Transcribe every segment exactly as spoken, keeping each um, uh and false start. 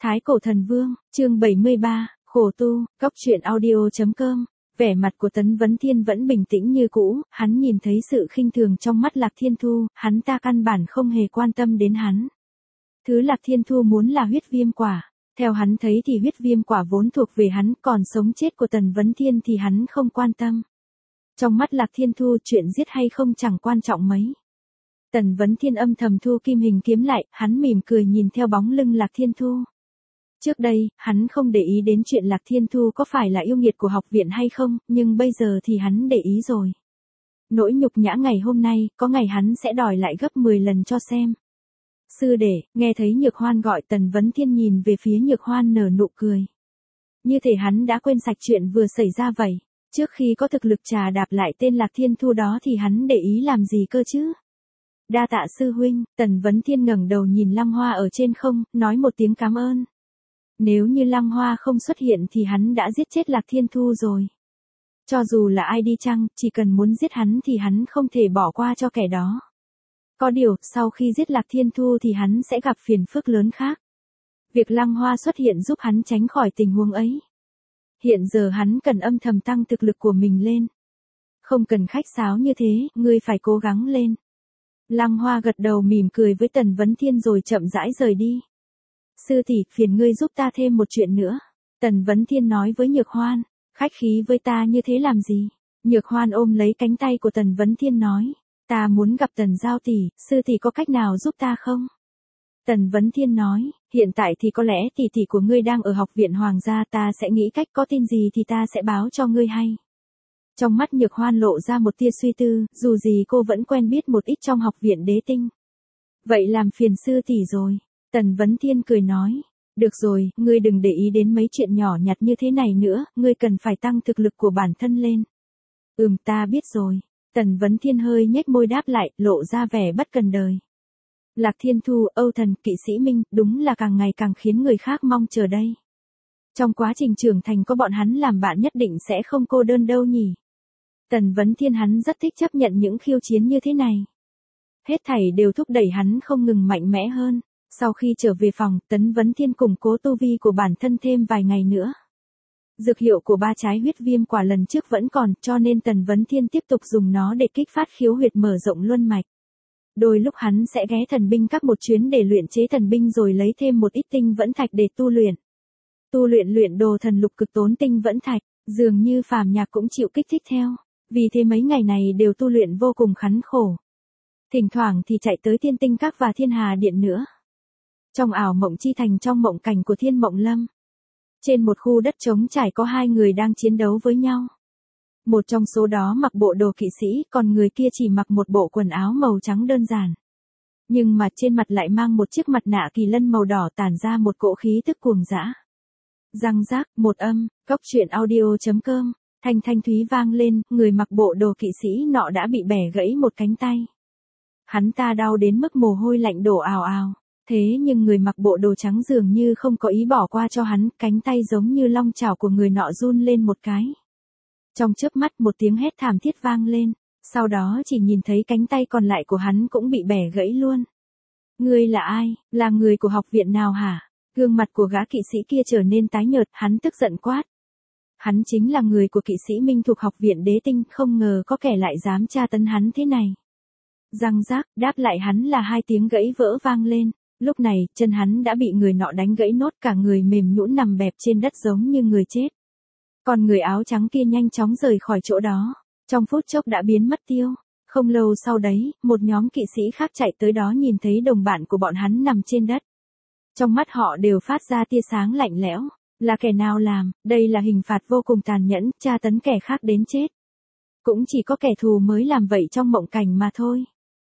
Thái Cổ Thần Vương, chương bảy mươi ba, khổ tu, góc truyện audio chấm com. Vẻ mặt của Tấn Vấn Thiên vẫn bình tĩnh như cũ, hắn nhìn thấy sự khinh thường trong mắt Lạc Thiên Thu, hắn ta căn bản không hề quan tâm đến hắn. Thứ Lạc Thiên Thu muốn là huyết viêm quả, theo hắn thấy thì huyết viêm quả vốn thuộc về hắn, còn sống chết của Tần Vấn Thiên thì hắn không quan tâm. Trong mắt Lạc Thiên Thu chuyện giết hay không chẳng quan trọng mấy. Tần Vấn Thiên âm thầm thu kim hình kiếm lại, hắn mỉm cười nhìn theo bóng lưng Lạc Thiên Thu. Trước đây, hắn không để ý đến chuyện Lạc Thiên Thu có phải là yêu nghiệt của học viện hay không, nhưng bây giờ thì hắn để ý rồi. Nỗi nhục nhã ngày hôm nay, có ngày hắn sẽ đòi lại gấp mười lần cho xem. Sư đệ, nghe thấy Nhược Hoan gọi, Tần Vấn Thiên nhìn về phía Nhược Hoan nở nụ cười. Như thể hắn đã quên sạch chuyện vừa xảy ra vậy. Trước khi có thực lực trà đạp lại tên Lạc Thiên Thu đó thì hắn để ý làm gì cơ chứ? Đa tạ sư huynh. Tần Vấn Thiên ngẩng đầu nhìn Lăng Hoa ở trên không, nói một tiếng cảm ơn. Nếu như Lăng Hoa không xuất hiện thì hắn đã giết chết Lạc Thiên Thu rồi. Cho dù là ai đi chăng, chỉ cần muốn giết hắn thì hắn không thể bỏ qua cho kẻ đó. Có điều, sau khi giết Lạc Thiên Thu thì hắn sẽ gặp phiền phức lớn khác. Việc Lăng Hoa xuất hiện giúp hắn tránh khỏi tình huống ấy. Hiện giờ hắn cần âm thầm tăng thực lực của mình lên. Không cần khách sáo như thế, ngươi phải cố gắng lên. Lăng Hoa gật đầu mỉm cười với Tần Vấn Thiên rồi chậm rãi rời đi. Sư tỷ, phiền ngươi giúp ta thêm một chuyện nữa. Tần Vấn Thiên nói với Nhược Hoan, khách khí với ta như thế làm gì? Nhược Hoan ôm lấy cánh tay của Tần Vấn Thiên nói, ta muốn gặp Tần Giao tỷ, sư tỷ có cách nào giúp ta không? Tần Vấn Thiên nói, hiện tại thì có lẽ tỷ tỷ của ngươi đang ở học viện Hoàng gia, ta sẽ nghĩ cách, có tin gì thì ta sẽ báo cho ngươi hay. Trong mắt Nhược Hoan lộ ra một tia suy tư, dù gì cô vẫn quen biết một ít trong học viện Đế Tinh. Vậy làm phiền sư tỷ rồi. Tần Vấn Thiên cười nói, được rồi, ngươi đừng để ý đến mấy chuyện nhỏ nhặt như thế này nữa, ngươi cần phải tăng thực lực của bản thân lên. Ừm, ta biết rồi. Tần Vấn Thiên hơi nhếch môi đáp lại, lộ ra vẻ bất cần đời. Lạc Thiên Thu, Âu Thần, Kỵ Sĩ Minh, đúng là càng ngày càng khiến người khác mong chờ đây. Trong quá trình trưởng thành có bọn hắn làm bạn nhất định sẽ không cô đơn đâu nhỉ. Tần Vấn Thiên hắn rất thích chấp nhận những khiêu chiến như thế này. Hết thảy đều thúc đẩy hắn không ngừng mạnh mẽ hơn. Sau khi trở về phòng, Tấn Vấn Thiên củng cố tu vi của bản thân thêm vài ngày nữa. Dược hiệu của ba trái huyết viêm quả lần trước vẫn còn, cho nên Tần Vấn Thiên tiếp tục dùng nó để kích phát khiếu huyệt mở rộng luân mạch. Đôi lúc hắn sẽ ghé thần binh các một chuyến để luyện chế thần binh rồi lấy thêm một ít tinh vẫn thạch để tu luyện. Tu luyện luyện đồ thần lục cực tốn tinh vẫn thạch, dường như Phàm Nhạc cũng chịu kích thích theo, vì thế mấy ngày này đều tu luyện vô cùng khốn khổ. Thỉnh thoảng thì chạy tới Thiên Tinh Các và Thiên Hà Điện nữa. Trong ảo mộng chi thành, trong mộng cảnh của Thiên Mộng Lâm. Trên một khu đất trống trải có hai người đang chiến đấu với nhau. Một trong số đó mặc bộ đồ kỵ sĩ, còn người kia chỉ mặc một bộ quần áo màu trắng đơn giản. Nhưng mà trên mặt lại mang một chiếc mặt nạ kỳ lân màu đỏ tản ra một cỗ khí tức cuồng dã. Răng rác, một âm, góc truyện audio chấm com, thanh thanh thúy vang lên, người mặc bộ đồ kỵ sĩ nọ đã bị bẻ gãy một cánh tay. Hắn ta đau đến mức mồ hôi lạnh đổ ào ào. Thế nhưng người mặc bộ đồ trắng dường như không có ý bỏ qua cho hắn, cánh tay giống như long chảo của người nọ run lên một cái. Trong chớp mắt một tiếng hét thảm thiết vang lên, sau đó chỉ nhìn thấy cánh tay còn lại của hắn cũng bị bẻ gãy luôn. Ngươi là ai, là người của học viện nào hả? Gương mặt của gã kỵ sĩ kia trở nên tái nhợt, hắn tức giận quát. Hắn chính là người của Kỵ Sĩ Minh thuộc học viện Đế Tinh, không ngờ có kẻ lại dám tra tấn hắn thế này. Răng rác, đáp lại hắn là hai tiếng gãy vỡ vang lên. Lúc này, chân hắn đã bị người nọ đánh gãy nốt, cả người mềm nhũn nằm bẹp trên đất giống như người chết. Còn người áo trắng kia nhanh chóng rời khỏi chỗ đó, trong phút chốc đã biến mất tiêu. Không lâu sau đấy, một nhóm kỵ sĩ khác chạy tới đó nhìn thấy đồng bạn của bọn hắn nằm trên đất. Trong mắt họ đều phát ra tia sáng lạnh lẽo, là kẻ nào làm, đây là hình phạt vô cùng tàn nhẫn, tra tấn kẻ khác đến chết. Cũng chỉ có kẻ thù mới làm vậy trong mộng cảnh mà thôi.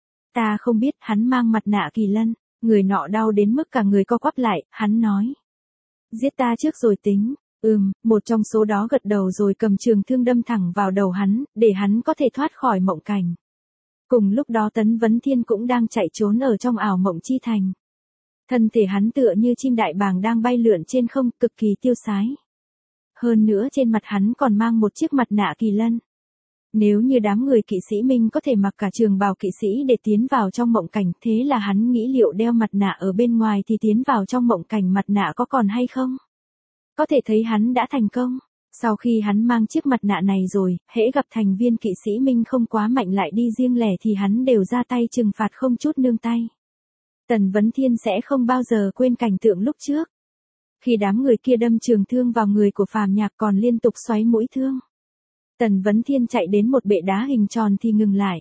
Ta không biết, hắn mang mặt nạ kỳ lân. Người nọ đau đến mức cả người co quắp lại, hắn nói. Giết ta trước rồi tính. Ừm, một trong số đó gật đầu rồi cầm trường thương đâm thẳng vào đầu hắn, để hắn có thể thoát khỏi mộng cảnh. Cùng lúc đó Tấn Vấn Thiên cũng đang chạy trốn ở trong ảo mộng chi thành. Thân thể hắn tựa như chim đại bàng đang bay lượn trên không, cực kỳ tiêu sái. Hơn nữa trên mặt hắn còn mang một chiếc mặt nạ kỳ lân. Nếu như đám người kỵ sĩ Minh có thể mặc cả trường bào kỵ sĩ để tiến vào trong mộng cảnh, thế là hắn nghĩ liệu đeo mặt nạ ở bên ngoài thì tiến vào trong mộng cảnh mặt nạ có còn hay không? Có thể thấy hắn đã thành công. Sau khi hắn mang chiếc mặt nạ này rồi, hễ gặp thành viên kỵ sĩ Minh không quá mạnh lại đi riêng lẻ thì hắn đều ra tay trừng phạt không chút nương tay. Tần Vấn Thiên sẽ không bao giờ quên cảnh tượng lúc trước. Khi đám người kia đâm trường thương vào người của Phàm Nhạc còn liên tục xoáy mũi thương. Tần Vấn Thiên chạy đến một bệ đá hình tròn thì ngừng lại.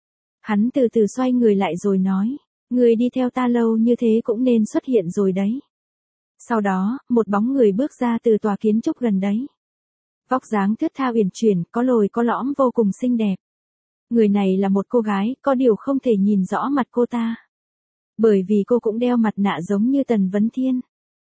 Hắn từ từ xoay người lại rồi nói, người đi theo ta lâu như thế cũng nên xuất hiện rồi đấy. Sau đó, một bóng người bước ra từ tòa kiến trúc gần đấy. Vóc dáng thướt tha uyển chuyển, có lồi có lõm vô cùng xinh đẹp. Người này là một cô gái, có điều không thể nhìn rõ mặt cô ta. Bởi vì cô cũng đeo mặt nạ giống như Tần Vấn Thiên.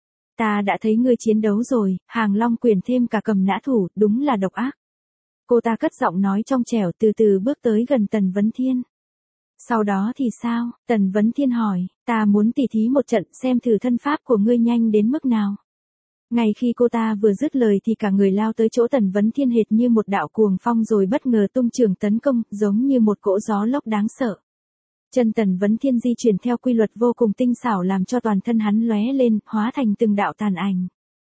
Ta đã thấy ngươi chiến đấu rồi, Hàng Long quyền thêm cả cầm nã thủ, đúng là độc ác. Cô ta cất giọng nói trong trẻo từ từ bước tới gần Tần Vấn Thiên. Sau đó thì sao? Tần Vấn Thiên hỏi, ta muốn tỉ thí một trận xem thử thân pháp của ngươi nhanh đến mức nào. Ngay khi cô ta vừa dứt lời thì cả người lao tới chỗ Tần Vấn Thiên hệt như một đạo cuồng phong rồi bất ngờ tung trường tấn công, giống như một cỗ gió lốc đáng sợ. Chân Tần Vấn Thiên di chuyển theo quy luật vô cùng tinh xảo làm cho toàn thân hắn lóe lên, hóa thành từng đạo tàn ảnh.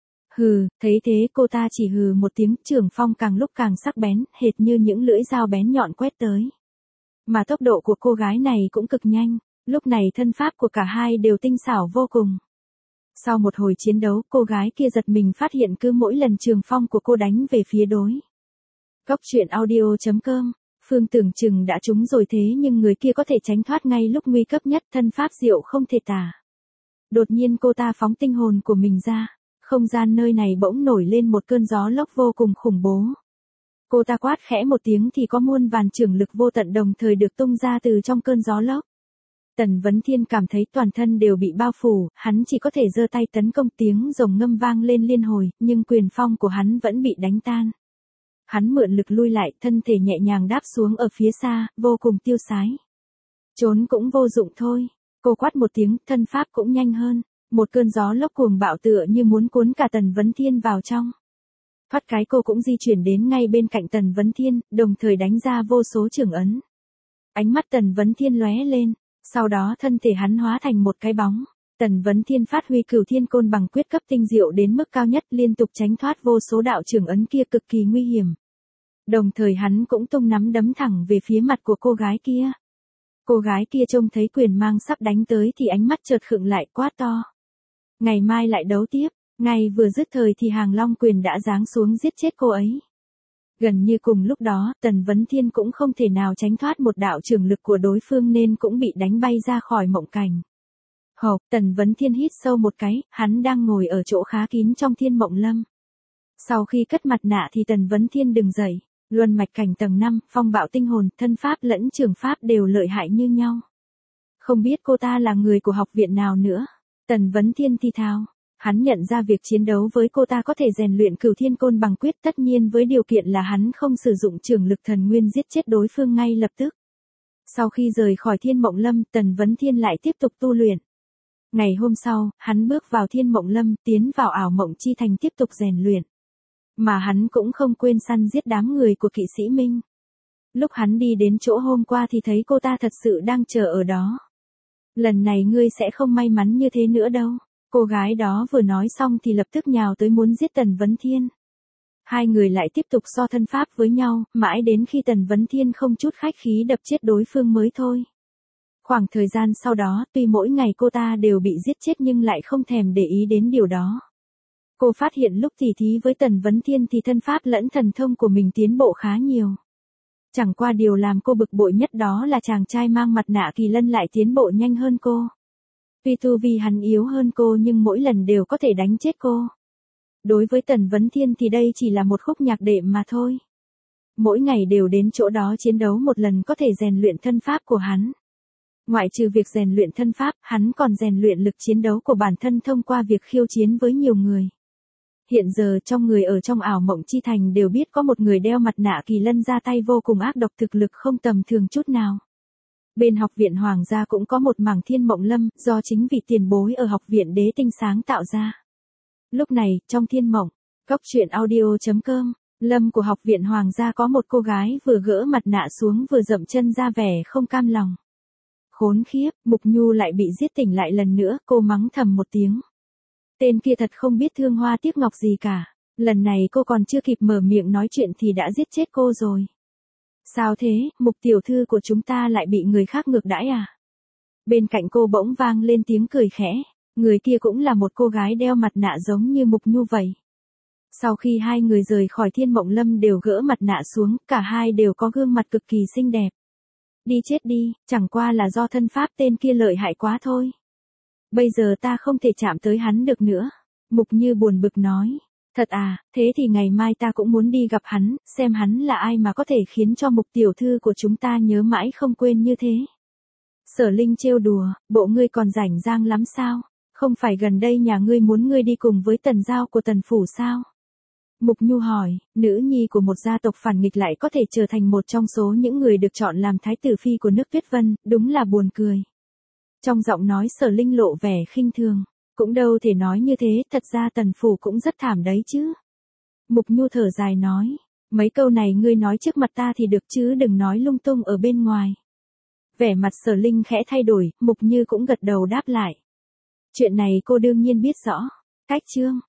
Hừ, thấy thế cô ta chỉ hừ một tiếng, trường phong càng lúc càng sắc bén, hệt như những lưỡi dao bén nhọn quét tới. Mà tốc độ của cô gái này cũng cực nhanh, lúc này thân pháp của cả hai đều tinh xảo vô cùng. Sau một hồi chiến đấu, cô gái kia giật mình phát hiện cứ mỗi lần trường phong của cô đánh về phía đối. Góc truyện audio chấm com, Phương tưởng chừng đã trúng rồi thế nhưng người kia có thể tránh thoát ngay lúc nguy cấp nhất, thân pháp diệu không thể tả. Đột nhiên cô ta phóng tinh hồn của mình ra, không gian nơi này bỗng nổi lên một cơn gió lốc vô cùng khủng bố. Cô ta quát khẽ một tiếng thì có muôn vàn chưởng lực vô tận đồng thời được tung ra từ trong cơn gió lốc. Tần Vấn Thiên cảm thấy toàn thân đều bị bao phủ, hắn chỉ có thể giơ tay tấn công, tiếng rồng ngâm vang lên liên hồi, nhưng quyền phong của hắn vẫn bị đánh tan. Hắn mượn lực lui lại, thân thể nhẹ nhàng đáp xuống ở phía xa, vô cùng tiêu sái. Trốn cũng vô dụng thôi. Cô quát một tiếng, thân pháp cũng nhanh hơn. Một cơn gió lốc cuồng bạo tựa như muốn cuốn cả Tần Vấn Thiên vào trong. Thoát cái cô cũng di chuyển đến ngay bên cạnh Tần Vấn Thiên, đồng thời đánh ra vô số chưởng ấn. Ánh mắt Tần Vấn Thiên lóe lên, sau đó thân thể hắn hóa thành một cái bóng. Tần Vấn Thiên phát huy Cửu Thiên Côn bằng quyết cấp tinh diệu đến mức cao nhất, liên tục tránh thoát vô số đạo chưởng ấn kia cực kỳ nguy hiểm. Đồng thời hắn cũng tung nắm đấm thẳng về phía mặt của cô gái kia. Cô gái kia trông thấy quyền mang sắp đánh tới thì ánh mắt chợt khựng lại, quát to. Ngày mai lại đấu tiếp. Ngay vừa dứt thời thì Hàng Long quyền đã giáng xuống giết chết cô ấy. Gần như cùng lúc đó, Tần Vấn Thiên cũng không thể nào tránh thoát một đạo chưởng lực của đối phương nên cũng bị đánh bay ra khỏi mộng cảnh. Hộp, Tần Vấn Thiên hít sâu một cái, hắn đang ngồi ở chỗ khá kín trong Thiên Mộng Lâm. Sau khi cất mặt nạ thì Tần Vấn Thiên đứng dậy, luân mạch cảnh tầng năm, phong bạo tinh hồn, thân pháp lẫn trường pháp đều lợi hại như nhau. Không biết cô ta là người của học viện nào nữa? Tần Vấn Thiên thì thào. Hắn nhận ra việc chiến đấu với cô ta có thể rèn luyện Cửu Thiên Côn bằng quyết, tất nhiên với điều kiện là hắn không sử dụng chưởng lực thần nguyên giết chết đối phương ngay lập tức. Sau khi rời khỏi Thiên Mộng Lâm, Tần Vấn Thiên lại tiếp tục tu luyện. Ngày hôm sau, hắn bước vào Thiên Mộng Lâm, tiến vào ảo mộng chi thành tiếp tục rèn luyện. Mà hắn cũng không quên săn giết đám người của kỵ sĩ Minh. Lúc hắn đi đến chỗ hôm qua thì thấy cô ta thật sự đang chờ ở đó. Lần này ngươi sẽ không may mắn như thế nữa đâu. Cô gái đó vừa nói xong thì lập tức nhào tới muốn giết Tần Vấn Thiên. Hai người lại tiếp tục so thân pháp với nhau, mãi đến khi Tần Vấn Thiên không chút khách khí đập chết đối phương mới thôi. Khoảng thời gian sau đó, tuy mỗi ngày cô ta đều bị giết chết nhưng lại không thèm để ý đến điều đó. Cô phát hiện lúc tỉ thí với Tần Vấn Thiên thì thân pháp lẫn thần thông của mình tiến bộ khá nhiều. Chẳng qua điều làm cô bực bội nhất đó là chàng trai mang mặt nạ kỳ lân lại tiến bộ nhanh hơn cô. Tuy tu vi hắn yếu hơn cô nhưng mỗi lần đều có thể đánh chết cô. Đối với Tần Vấn Thiên thì đây chỉ là một khúc nhạc đệm mà thôi. Mỗi ngày đều đến chỗ đó chiến đấu một lần có thể rèn luyện thân pháp của hắn. Ngoại trừ việc rèn luyện thân pháp, hắn còn rèn luyện lực chiến đấu của bản thân thông qua việc khiêu chiến với nhiều người. Hiện giờ trong người ở trong ảo mộng chi thành đều biết có một người đeo mặt nạ kỳ lân ra tay vô cùng ác độc, thực lực không tầm thường chút nào. Bên học viện Hoàng gia cũng có một mảng Thiên Mộng Lâm do chính vị tiền bối ở học viện Đế Tinh sáng tạo ra. Lúc này, trong Thiên Mộng, góc truyện audio chấm com, Lâm của học viện Hoàng gia có một cô gái vừa gỡ mặt nạ xuống vừa dậm chân ra vẻ không cam lòng. Khốn khiếp, Mục Nhu lại bị giết tỉnh lại lần nữa, cô mắng thầm một tiếng. Tên kia thật không biết thương hoa tiếc ngọc gì cả. Lần này cô còn chưa kịp mở miệng nói chuyện thì đã giết chết cô rồi. Sao thế, Mục tiểu thư của chúng ta lại bị người khác ngược đãi à? Bên cạnh cô bỗng vang lên tiếng cười khẽ. Người kia cũng là một cô gái đeo mặt nạ giống như Mục Nhu vậy. Sau khi hai người rời khỏi Thiên Mộng Lâm đều gỡ mặt nạ xuống, cả hai đều có gương mặt cực kỳ xinh đẹp. Đi chết đi, chẳng qua là do thân pháp tên kia lợi hại quá thôi. Bây giờ ta không thể chạm tới hắn được nữa. Mục Như buồn bực nói. Thật à, thế thì ngày mai ta cũng muốn đi gặp hắn, xem hắn là ai mà có thể khiến cho Mục tiểu thư của chúng ta nhớ mãi không quên như thế. Sở Linh trêu đùa, bộ ngươi còn rảnh rang lắm sao? Không phải gần đây nhà ngươi muốn ngươi đi cùng với Tần Giao của Tần Phủ sao? Mục Nhu hỏi, nữ nhi của một gia tộc phản nghịch lại có thể trở thành một trong số những người được chọn làm thái tử phi của nước Tuyết Vân, đúng là buồn cười. Trong giọng nói Sở Linh lộ vẻ khinh thường, cũng đâu thể nói như thế, thật ra Tần Phủ cũng rất thảm đấy chứ. Mục Nhu thở dài nói, mấy câu này ngươi nói trước mặt ta thì được chứ đừng nói lung tung ở bên ngoài. Vẻ mặt Sở Linh khẽ thay đổi, Mục Như cũng gật đầu đáp lại. Chuyện này cô đương nhiên biết rõ. Cách chương